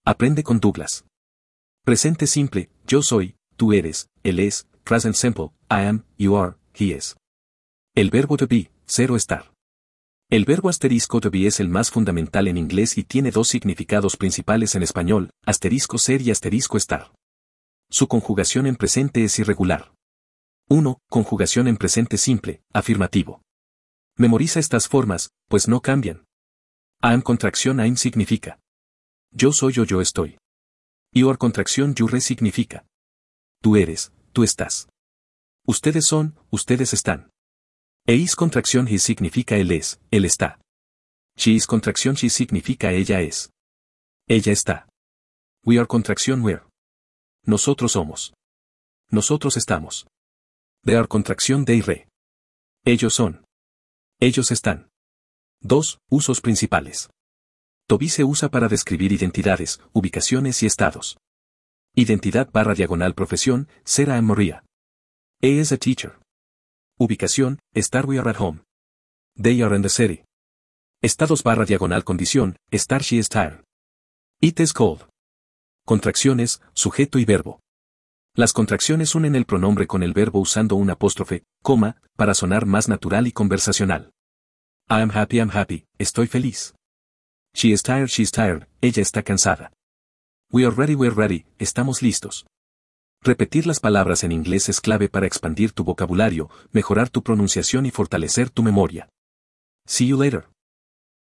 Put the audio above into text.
Aprende con Douglas. Presente simple, yo soy, tú eres, él es, present simple, I am, you are, he is. El verbo to be, ser o estar. El verbo asterisco to be es el más fundamental en inglés y tiene dos significados principales en español, asterisco ser y asterisco estar. Su conjugación en presente es irregular. 1. Conjugación en presente simple, afirmativo. Memoriza estas formas, pues no cambian. Am contracción I'm significa. Yo soy o yo estoy. You are contracción you re significa. Tú eres, tú estás. Ustedes son, ustedes están. E is contracción he significa él es, él está. She is contracción she significa ella es. Ella está. We are contracción we're. Nosotros somos. Nosotros estamos. They are contracción they re. Ellos son. Ellos están. 2. Usos principales. To be se usa para describir identidades, ubicaciones y estados. Identidad / profesión, ser I am Maria. A is a teacher. Ubicación, estar we are at home. They are in the city. Estados / condición, estar she is tired. It is cold. Contracciones, sujeto y verbo. Las contracciones unen el pronombre con el verbo usando un apóstrofe, coma, para sonar más natural y conversacional. I'm happy, estoy feliz. She is tired, ella está cansada. We're ready, estamos listos. Repetir las palabras en inglés es clave para expandir tu vocabulario, mejorar tu pronunciación y fortalecer tu memoria. See you later.